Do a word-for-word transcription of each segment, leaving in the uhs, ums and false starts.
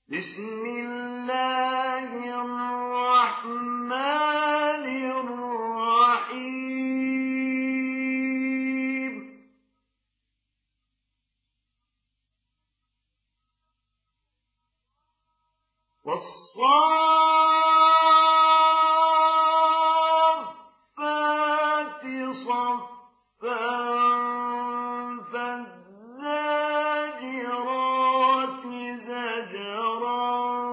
بسم الله الرحمن الرحيم والصافات صفا فالزاجرات زجرا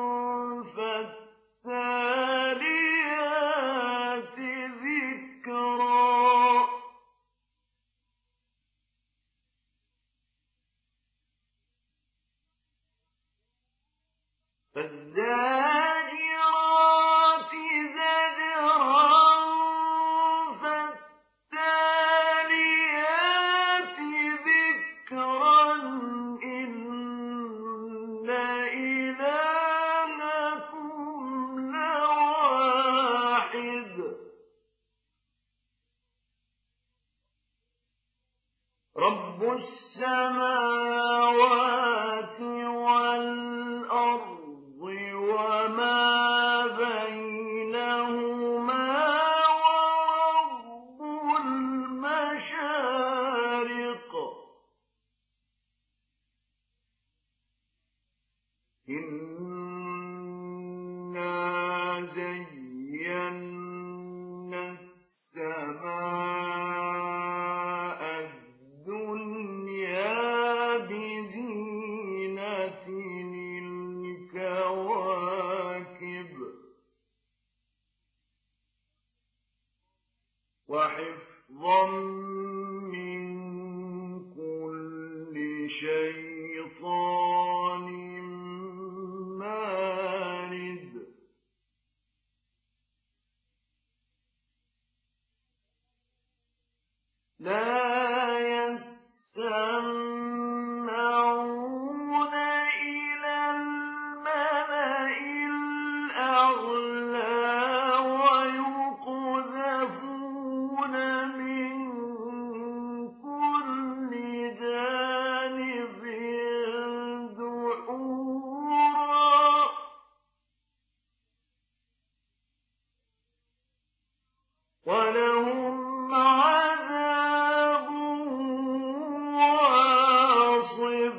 فالتاليات ذكرا فالزاجرات زجرا فالتاليات ذكرا إن إلهكم لواحد رب السماوات والأرض وما بينهما ورب المشارق إنا زينا السماء الدنيا بزينة الكواكب وحفظا من كل شيطان مارد لا يستمعون إلى الملأ الأعلى ويقذفون من كل جانب دحورا ولهم عذاب واصب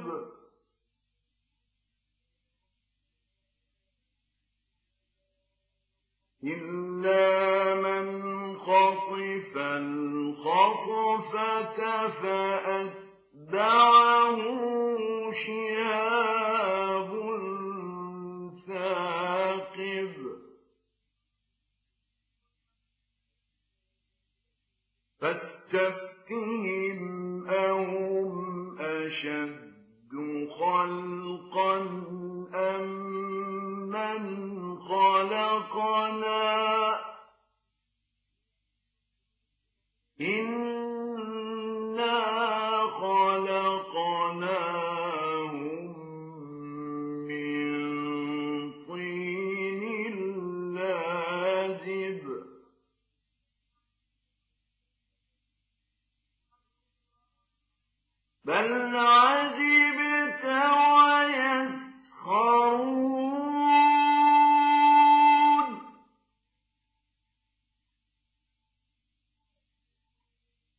إلا من خطف الخطفة فأتبعه شهاب ثاقب فاستفتهم أهم أشد خلقا أم من خلقنا إنا خلقناهم من طين لازب بل عجبت ويسخرون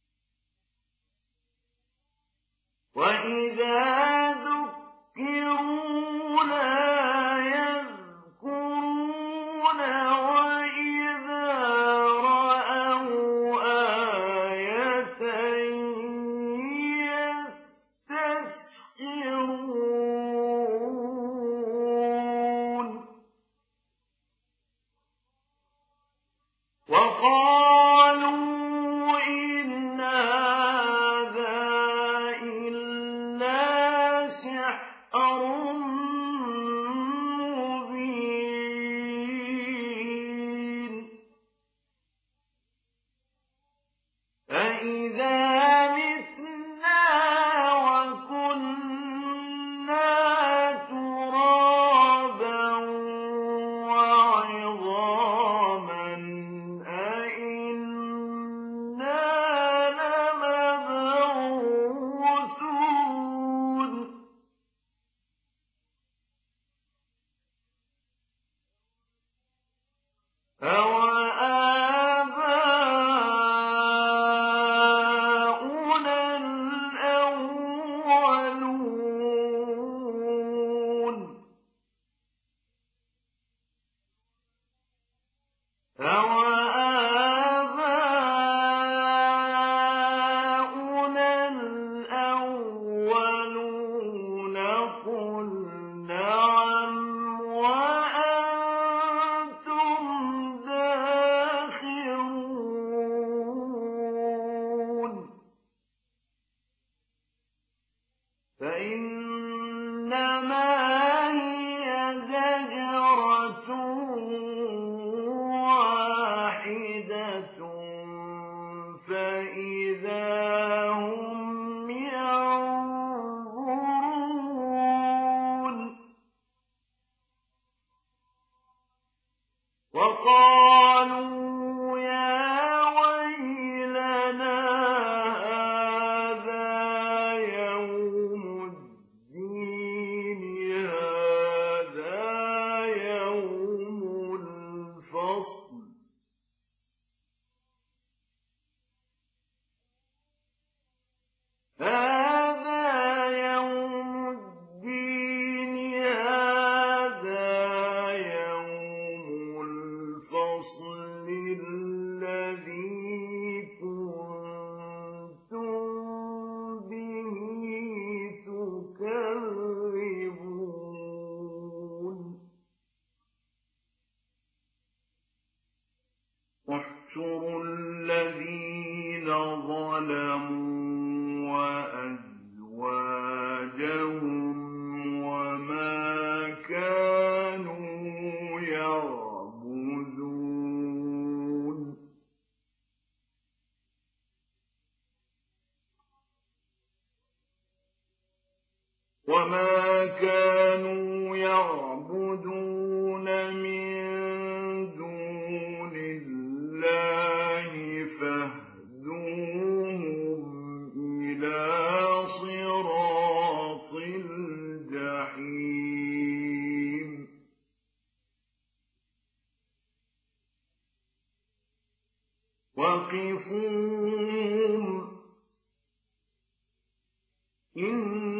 أَوَآبَاؤُنَا الْأَوَّلُونَ أَوَآبَاؤُنَا الْأَوَّلُونَ قُلْ نَعَمْ وَأَنتُمْ دَاخِرُونَ فَإِنَّمَا هِيَ زَجْرَةٌ وَاحِدَةٌ فَإِذَا هُمْ يَنظُرُونَ وَقَالُوا يَا وَيْلَنَا هَٰذَا يَوْمُ الدِّينِ هَٰذَا يَوْمُ الْفَصْلِ هَٰذَا يَوْمُ الدِّينِ هَٰذَا يَوْمُ الْفَصْلِ الَّذِي كُنتُم بِهِ تُكَذِّبُونَ احْشُرُوا الَّذِينَ ظَلَمُوا وَأَزْوَاجَهُمْ وَمَا كَانُوا يَعْبُدُونَ وَمَا كَانُوا يَعْبُدُونَ مِن دُونِ اللَّهِ فَاهْدُوهُمْ إِلَىٰ صِرَاطِ الْجَحِيمِ وَقِفُوهُمْ إِنَّهُم